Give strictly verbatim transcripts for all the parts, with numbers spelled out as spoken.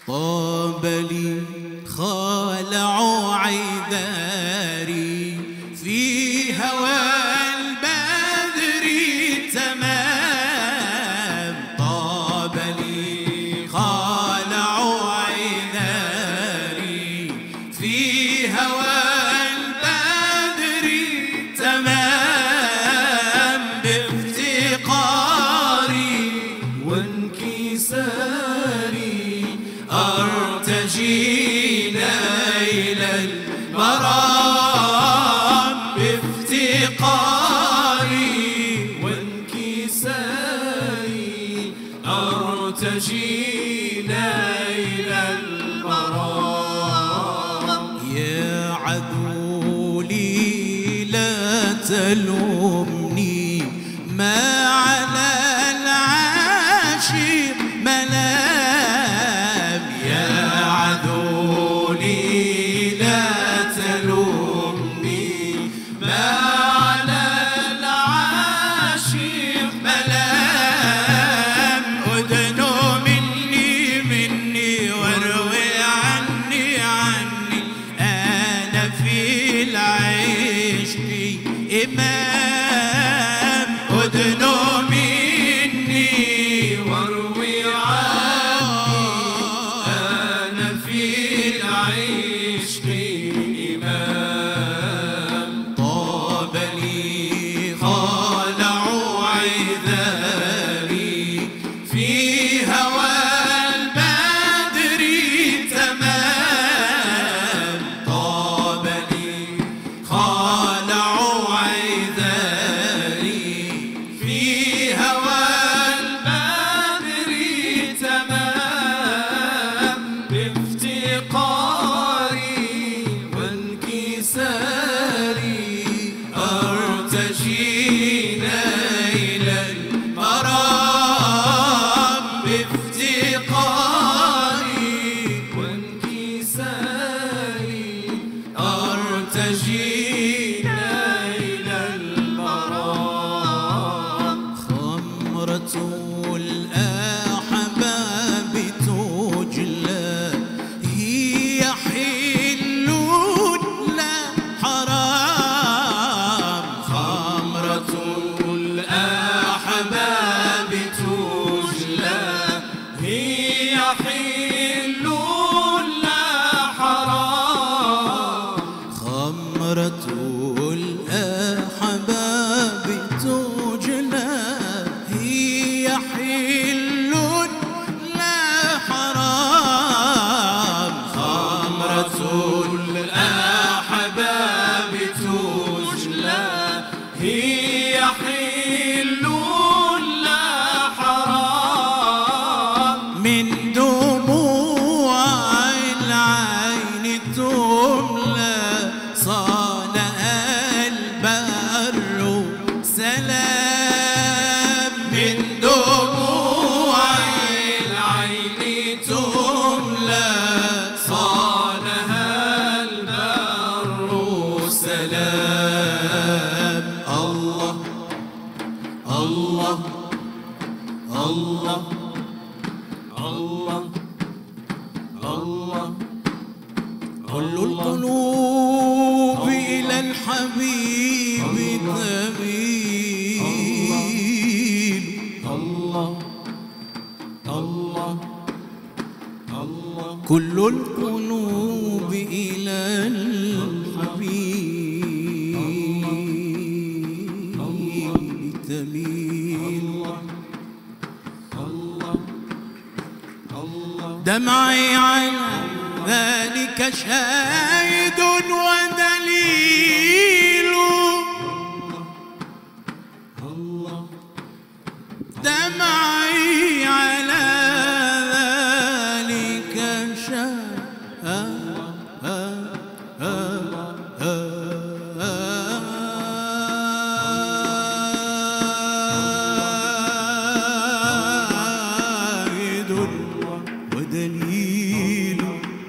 طاب لي خالع عذاري في هوى البدر تمام. طاب لي خالع عذاري في هوى البدر تمام. بافتقاري وانكساري أرتجي نيل المرام. بافتقاري وانكساري أرتجي نيل المرام. يا عذولي لا تلومني ما على العاشق ملام. يا عذولي لا تلومني ما على العاشق ملام. أدنوا مني مني واروي عني عني أنا في العشق إمام. أدنوا مني واروي عني أنا في العشق إمام. طاب لي خالع عذاري في هوى البدر تمام. طاب لي خالع عذاري في هوى البدر تمام. بافتقاري وانكساري أرتجي نيل المرام. بافتقاري وانكساري أرتجي نيل المرام. خمرة الأحباب تجلى هي حل لا حرام. خمرة الأحباب تجلى هي حل لا حرام. خمرة الأحباب تجلى هي حل لا حرام. خمرة الأحباب تجلى هي حل لا حرام. من دموع العين تملى صان البر سلام. من دموع العين تملى صانها البر سلام. الله الله الله الله الله. كل القلوب إلى الحبيب تميل. الله الله الله. كل القلوب إلى الحبيب تميل. دمعي على ذلك شاهد ودليل. دمعي على ذلك شاهد ودليل.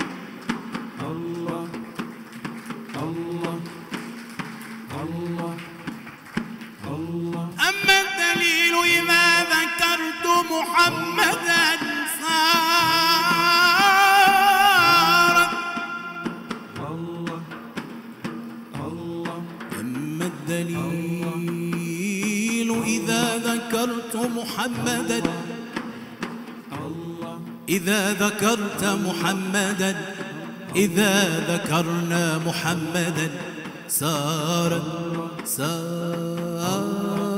الله الله الله الله. أما الدليل إذا ذكرت محمدا صار إذا ذكرت محمدا إذا ذكرت محمدا إذا ذكرنا محمدا سارت سارت